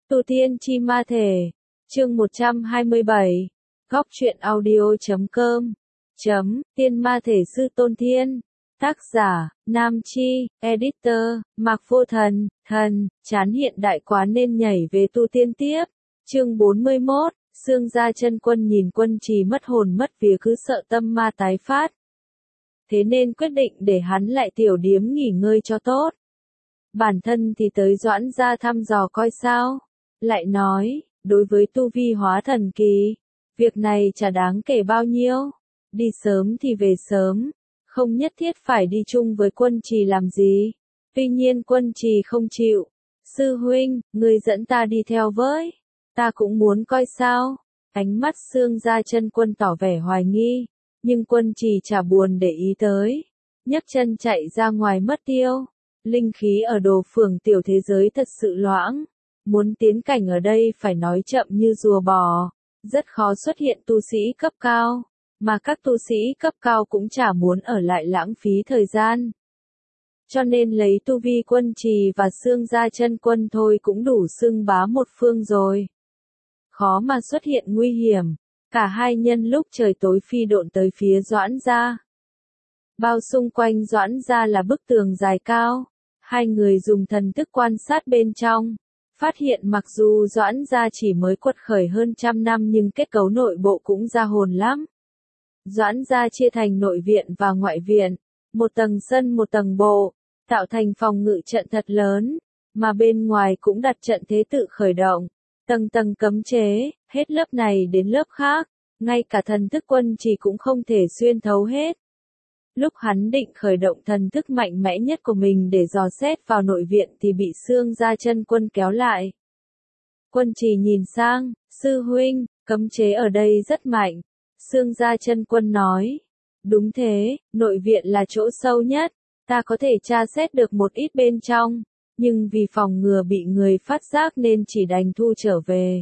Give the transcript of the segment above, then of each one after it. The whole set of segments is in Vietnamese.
Tu Tiên Chi Ma Thể, chương 127, Góc truyện audio.com, Tiên Ma Thể Sư Tôn Thiên, tác giả, Nam Chi, editor, Mạc Vô Thần, chán hiện đại quá nên nhảy về tu tiên tiếp, chương 41, Xương Gia Chân Quân nhìn Quân Trì mất hồn mất vía cứ sợ tâm ma tái phát. Thế nên quyết định để hắn lại tiểu điếm nghỉ ngơi cho tốt. Bản thân thì tới Doãn gia thăm dò coi sao. Lại nói, đối với tu vi hóa thần kỳ, việc này chả đáng kể bao nhiêu. Đi sớm thì về sớm, không nhất thiết phải đi chung với Quân Trì làm gì. Tuy nhiên Quân Trì không chịu. Sư huynh, người dẫn ta đi theo với. Ta cũng muốn coi sao. Ánh mắt Xương Gia Chân Quân tỏ vẻ hoài nghi, nhưng Quân Trì chả buồn để ý tới. Nhấc chân chạy ra ngoài mất tiêu. Linh khí ở Đồ Phường tiểu thế giới thật sự loãng. Muốn tiến cảnh ở đây phải nói chậm như rùa bò. Rất khó xuất hiện tu sĩ cấp cao. Mà các tu sĩ cấp cao cũng chả muốn ở lại lãng phí thời gian. Cho nên lấy tu vi Quân Trì và Xương Gia Chân Quân thôi cũng đủ xưng bá một phương rồi. Khó mà xuất hiện nguy hiểm. Cả hai nhân lúc trời tối phi độn tới phía Doãn gia. Bao xung quanh Doãn gia là bức tường dài cao. Hai người dùng thần thức quan sát bên trong. Phát hiện mặc dù Doãn gia chỉ mới quật khởi hơn 100 năm nhưng kết cấu nội bộ cũng ra hồn lắm. Doãn gia chia thành nội viện và ngoại viện. Một tầng sân một tầng bộ. Tạo thành phòng ngự trận thật lớn. Mà bên ngoài cũng đặt trận thế tự khởi động. Tầng tầng cấm chế, hết lớp này đến lớp khác. Ngay cả thần thức Quân Trì cũng không thể xuyên thấu hết. Lúc hắn định khởi động thần thức mạnh mẽ nhất của mình để dò xét vào nội viện thì bị Xương Gia Chân Quân kéo lại. Quân Trì nhìn sang, sư huynh, cấm chế ở đây rất mạnh. Xương Gia Chân Quân nói, đúng thế, nội viện là chỗ sâu nhất, ta có thể tra xét được một ít bên trong, nhưng vì phòng ngừa bị người phát giác nên chỉ đành thu trở về.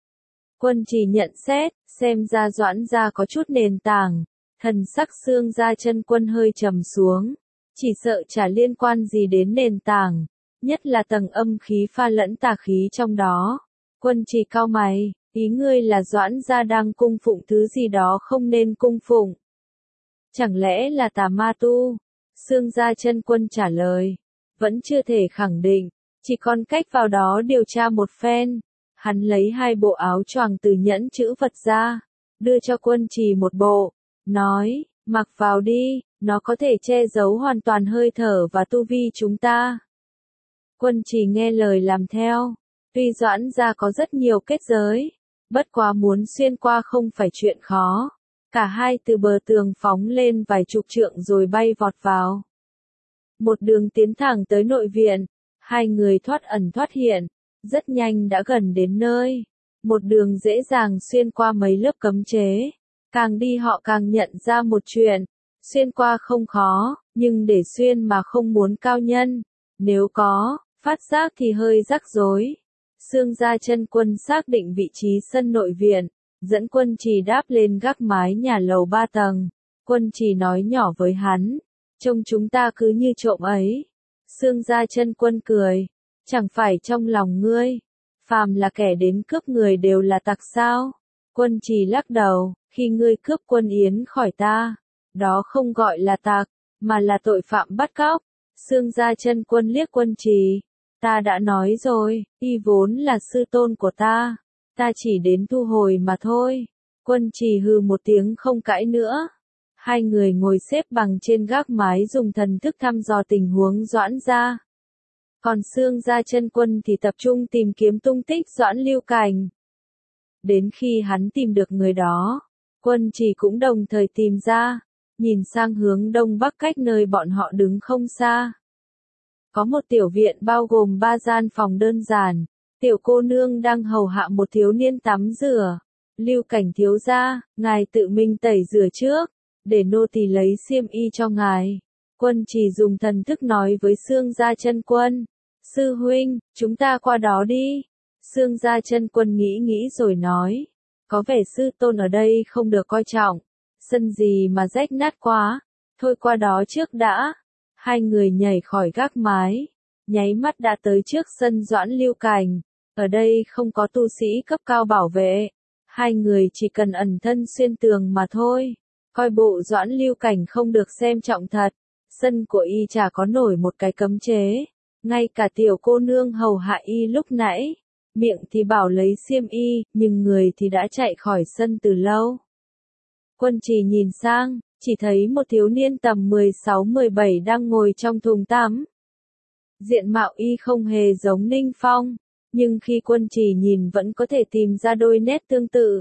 Quân Trì nhận xét, xem ra Doãn gia có chút nền tảng. Thần sắc Xương Gia Chân Quân hơi trầm xuống, chỉ sợ chả liên quan gì đến nền tảng, nhất là tầng âm khí pha lẫn tà khí trong đó. Quân Trì cau mày, ý ngươi là Doãn gia đang cung phụng thứ gì đó không nên cung phụng. Chẳng lẽ là tà ma tu? Xương Gia Chân Quân trả lời, vẫn chưa thể khẳng định, chỉ còn cách vào đó điều tra một phen. Hắn lấy hai bộ áo choàng từ nhẫn chữ vật ra, đưa cho Quân Trì một bộ. Nói, mặc vào đi, nó có thể che giấu hoàn toàn hơi thở và tu vi chúng ta. Quân Trì nghe lời làm theo. Tuy Doãn gia có rất nhiều kết giới, bất quá muốn xuyên qua không phải chuyện khó. Cả hai từ bờ tường phóng lên vài chục trượng rồi bay vọt vào. Một đường tiến thẳng tới nội viện, hai người thoát ẩn thoát hiện, rất nhanh đã gần đến nơi. Một đường dễ dàng xuyên qua mấy lớp cấm chế. Càng đi họ càng nhận ra một chuyện, xuyên qua không khó, nhưng để xuyên mà không muốn cao nhân, nếu có, phát giác thì hơi rắc rối. Xương Gia Chân Quân xác định vị trí sân nội viện, dẫn Quân Trì đáp lên gác mái nhà lầu 3 tầng. Quân Trì nói nhỏ với hắn, trông chúng ta cứ như trộm ấy. Xương Gia Chân Quân cười, chẳng phải trong lòng ngươi, phàm là kẻ đến cướp người đều là tặc sao? Quân Trì lắc đầu, khi ngươi cướp Quân Yến khỏi ta, đó không gọi là tặc, mà là tội phạm bắt cóc. Xương Gia Chân Quân liếc Quân Trì, ta đã nói rồi, y vốn là sư tôn của ta chỉ đến thu hồi mà thôi. Quân Trì hừ một tiếng không cãi nữa. Hai người ngồi xếp bằng trên gác mái dùng thần thức thăm dò tình huống Doãn gia. Còn Xương Gia Chân Quân thì tập trung tìm kiếm tung tích Doãn Lưu Cảnh. Đến khi hắn tìm được người đó, Quân Trì cũng đồng thời tìm ra, nhìn sang hướng đông bắc cách nơi bọn họ đứng không xa. Có một tiểu viện bao gồm 3 gian phòng đơn giản, tiểu cô nương đang hầu hạ một thiếu niên tắm rửa. Lưu Cảnh thiếu gia, ngài tự mình tẩy rửa trước, để nô tỳ lấy xiêm y cho ngài. Quân Trì dùng thần thức nói với Xương Gia Chân Quân, sư huynh, chúng ta qua đó đi. Xương Gia Chân Quân nghĩ rồi nói, có vẻ sư tôn ở đây không được coi trọng, sân gì mà rách nát quá, thôi qua đó trước đã. Hai người nhảy khỏi gác mái, nháy mắt đã tới trước sân Doãn Lưu Cảnh. Ở đây không có tu sĩ cấp cao bảo vệ. Hai người chỉ cần ẩn thân xuyên tường mà thôi. Coi bộ Doãn Lưu Cảnh không được xem trọng thật. Sân của y chả có nổi một cái cấm chế. Ngay cả tiểu cô nương hầu hạ y lúc nãy. Miệng thì bảo lấy xiêm y, nhưng người thì đã chạy khỏi sân từ lâu. Quân Trì nhìn sang, chỉ thấy một thiếu niên tầm 16-17 đang ngồi trong thùng tắm. Diện mạo y không hề giống Ninh Phong, nhưng khi Quân Trì nhìn vẫn có thể tìm ra đôi nét tương tự.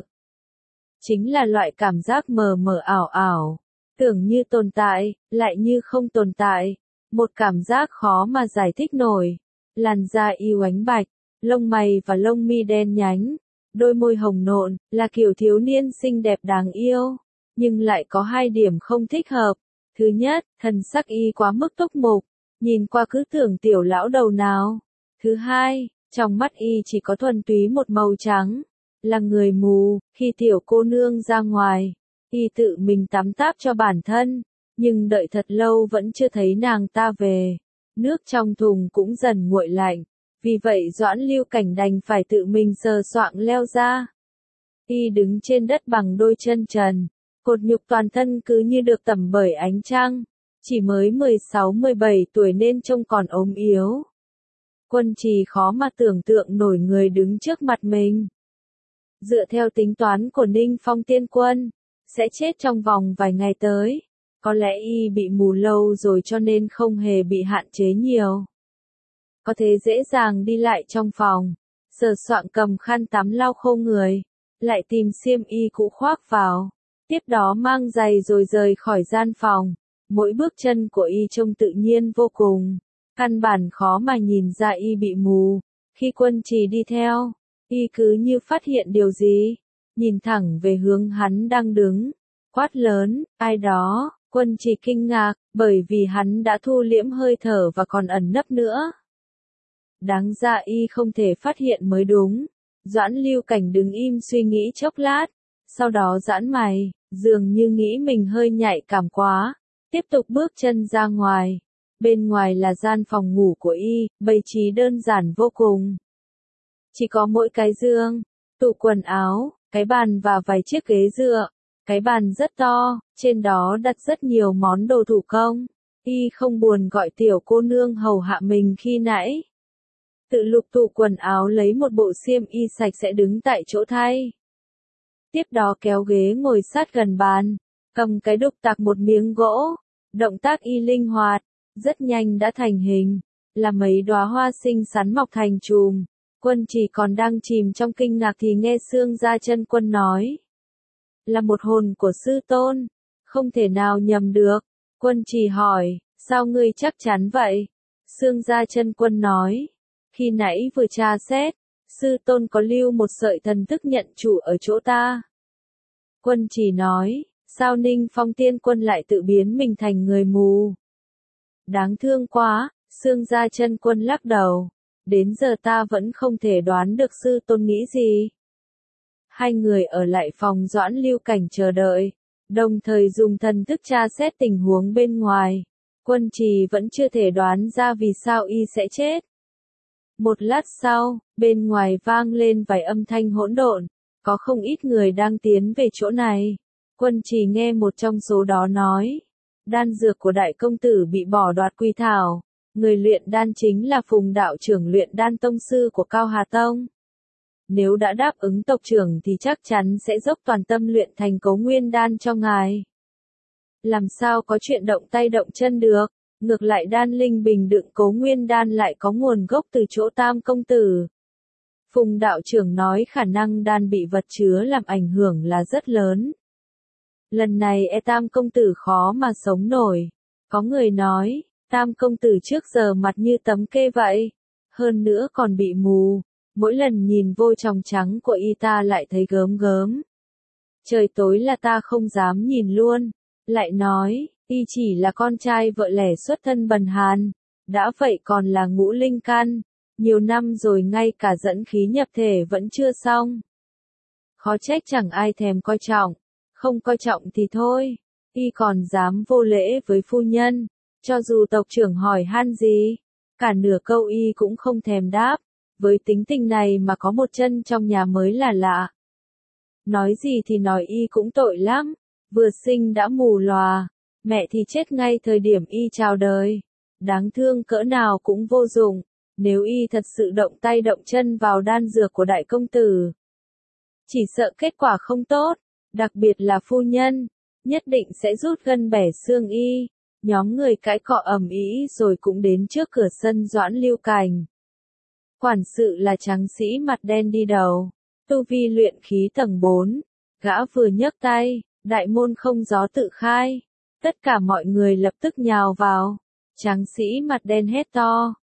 Chính là loại cảm giác mờ mờ ảo ảo, tưởng như tồn tại, lại như không tồn tại, một cảm giác khó mà giải thích nổi. Làn da y oánh bạch, lông mày và lông mi đen nhánh, đôi môi hồng nộn, là kiểu thiếu niên xinh đẹp đáng yêu, nhưng lại có hai điểm không thích hợp. Thứ nhất, thần sắc y quá mức túc mục, nhìn qua cứ tưởng tiểu lão đầu nào. Thứ hai, trong mắt y chỉ có thuần túy một màu trắng, là người mù. Khi tiểu cô nương ra ngoài, y tự mình tắm táp cho bản thân, nhưng đợi thật lâu vẫn chưa thấy nàng ta về. Nước trong thùng cũng dần nguội lạnh, vì vậy Doãn Lưu Cảnh đành phải tự mình sờ soạng leo ra. Y đứng trên đất bằng đôi chân trần, cột nhục toàn thân cứ như được tẩm bởi ánh trăng, chỉ mới 16-17 tuổi nên trông còn ốm yếu. Quân Trì khó mà tưởng tượng nổi người đứng trước mặt mình. Dựa theo tính toán của Ninh Phong tiên quân, sẽ chết trong vòng vài ngày tới. Có lẽ y bị mù lâu rồi cho nên không hề bị hạn chế nhiều. Có thể dễ dàng đi lại trong phòng, sờ soạng cầm khăn tắm lau khô người, lại tìm xiêm y cũ khoác vào, tiếp đó mang giày rồi rời khỏi gian phòng. Mỗi bước chân của y trông tự nhiên vô cùng, căn bản khó mà nhìn ra y bị mù. Khi Quân Trì đi theo, y cứ như phát hiện điều gì, nhìn thẳng về hướng hắn đang đứng, quát lớn, ai đó. Quân Trì kinh ngạc, bởi vì hắn đã thu liễm hơi thở và còn ẩn nấp nữa. Đáng ra y không thể phát hiện mới đúng. Doãn Lưu Cảnh đứng im suy nghĩ chốc lát, sau đó giãn mày, dường như nghĩ mình hơi nhạy cảm quá, tiếp tục bước chân ra ngoài. Bên ngoài là gian phòng ngủ của y, bày trí đơn giản vô cùng. Chỉ có mỗi cái giường, tủ quần áo, cái bàn và vài chiếc ghế dựa. Cái bàn rất to, trên đó đặt rất nhiều món đồ thủ công. Y không buồn gọi tiểu cô nương hầu hạ mình khi nãy. Tự lục tủ quần áo lấy một bộ xiêm y sạch sẽ đứng tại chỗ thay. Tiếp đó kéo ghế ngồi sát gần bàn, cầm cái đục tạc một miếng gỗ. Động tác y linh hoạt, rất nhanh đã thành hình, là mấy đóa hoa xinh xắn mọc thành chùm. Quân Trì còn đang chìm trong kinh ngạc thì nghe Xương Gia Chân Quân nói. Là một hồn của sư tôn, không thể nào nhầm được. Quân Trì hỏi, sao ngươi chắc chắn vậy? Xương Gia Chân Quân nói, khi nãy vừa tra xét, sư tôn có lưu một sợi thần thức nhận chủ ở chỗ ta. Quân Trì nói, sao Ninh Phong tiên quân lại tự biến mình thành người mù? Đáng thương quá. Xương Gia Chân Quân lắc đầu, đến giờ ta vẫn không thể đoán được sư tôn nghĩ gì. Hai người ở lại phòng Doãn Lưu Cảnh chờ đợi, đồng thời dùng thần thức tra xét tình huống bên ngoài. Quân Trì vẫn chưa thể đoán ra vì sao y sẽ chết. Một lát sau, bên ngoài vang lên vài âm thanh hỗn độn, có không ít người đang tiến về chỗ này. Quân Trì nghe một trong số đó nói, đan dược của đại công tử bị bỏ đoạt quy thảo, người luyện đan chính là Phùng đạo trưởng luyện đan tông sư của Cao Hà Tông. Nếu đã đáp ứng tộc trưởng thì chắc chắn sẽ dốc toàn tâm luyện thành Cấu Nguyên đan cho ngài. Làm sao có chuyện động tay động chân được, ngược lại đan linh bình đựng Cấu Nguyên đan lại có nguồn gốc từ chỗ Tam công tử. Phùng đạo trưởng nói khả năng đan bị vật chứa làm ảnh hưởng là rất lớn. Lần này Tam công tử khó mà sống nổi. Có người nói, Tam công tử trước giờ mặt như tấm kê vậy, hơn nữa còn bị mù. Mỗi lần nhìn vô tròng trắng của y ta lại thấy gớm gớm. Trời tối là ta không dám nhìn luôn. Lại nói, y chỉ là con trai vợ lẽ xuất thân bần hàn. Đã vậy còn là ngũ linh căn. Nhiều năm rồi ngay cả dẫn khí nhập thể vẫn chưa xong. Khó trách chẳng ai thèm coi trọng. Không coi trọng thì thôi. Y còn dám vô lễ với phu nhân. Cho dù tộc trưởng hỏi han gì, cả nửa câu y cũng không thèm đáp. với tính tình này mà có một chân trong nhà mới là lạ. Nói gì thì nói y cũng tội lắm, vừa sinh đã mù lòa, mẹ thì chết ngay thời điểm y chào đời. Đáng thương cỡ nào cũng vô dụng, nếu y thật sự động tay động chân vào đan dược của đại công tử. Chỉ sợ kết quả không tốt, đặc biệt là phu nhân, nhất định sẽ rút gân bẻ xương y. Nhóm người cãi cọ ầm ĩ rồi cũng đến trước cửa sân Doãn Lưu Cảnh. Quản sự là tráng sĩ mặt đen đi đầu, tu vi luyện khí tầng 4, gã vừa nhấc tay, đại môn không gió tự khai, tất cả mọi người lập tức nhào vào. Tráng sĩ mặt đen hét to,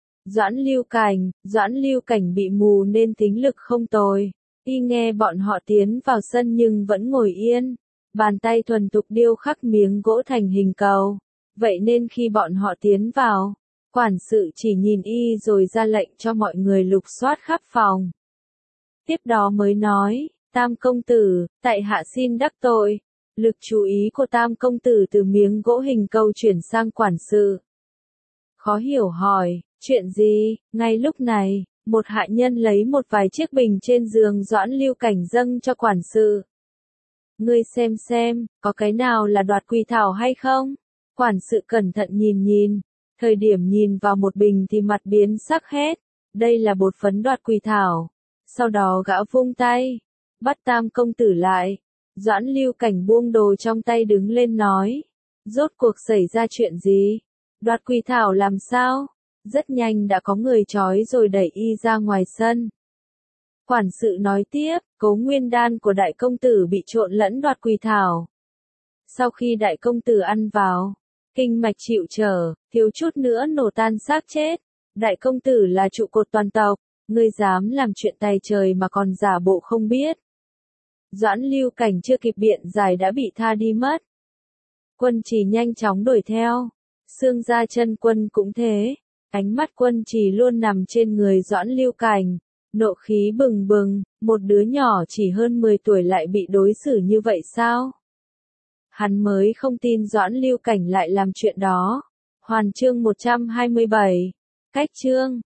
Doãn Lưu Cảnh bị mù nên tính lực không tồi, y nghe bọn họ tiến vào sân nhưng vẫn ngồi yên, bàn tay thuần thục điêu khắc miếng gỗ thành hình cầu, vậy nên khi bọn họ tiến vào, quản sự chỉ nhìn y rồi ra lệnh cho mọi người lục soát khắp phòng. Tiếp đó mới nói, Tam công tử, tại hạ xin đắc tội. Lực chú ý của Tam công tử từ miếng gỗ hình cầu chuyển sang quản sự. Khó hiểu hỏi, chuyện gì? Ngay lúc này, một hạ nhân lấy một vài chiếc bình trên giường Doãn Lưu Cảnh dâng cho quản sự. Ngươi xem, có cái nào là đoạt quỳ thảo hay không? Quản sự cẩn thận nhìn, thời điểm nhìn vào một bình thì mặt biến sắc hét, đây là bột phấn đoạt quỳ thảo. Sau đó gã vung tay, bắt Tam công tử lại. Doãn Lưu Cảnh buông đồ trong tay đứng lên nói, rốt cuộc xảy ra chuyện gì? Đoạt quỳ thảo làm sao? Rất nhanh đã có người trói rồi đẩy y ra ngoài sân. Quản sự nói tiếp, Cố Nguyên đan của đại công tử bị trộn lẫn đoạt quỳ thảo. Sau khi đại công tử ăn vào, kinh mạch chịu trở, thiếu chút nữa nổ tan xác chết. Đại công tử là trụ cột toàn tộc, ngươi dám làm chuyện tay trời mà còn giả bộ không biết. Doãn Lưu Cảnh chưa kịp biện giải đã bị tha đi mất. Quân Trì nhanh chóng đuổi theo, xương ra chân quân cũng thế, ánh mắt Quân Trì luôn nằm trên người Doãn Lưu Cảnh, nộ khí bừng bừng, một đứa nhỏ chỉ hơn 10 tuổi lại bị đối xử như vậy sao? Hắn mới không tin Doãn Lưu Cảnh lại làm chuyện đó. Hoàn chương 127, cách chương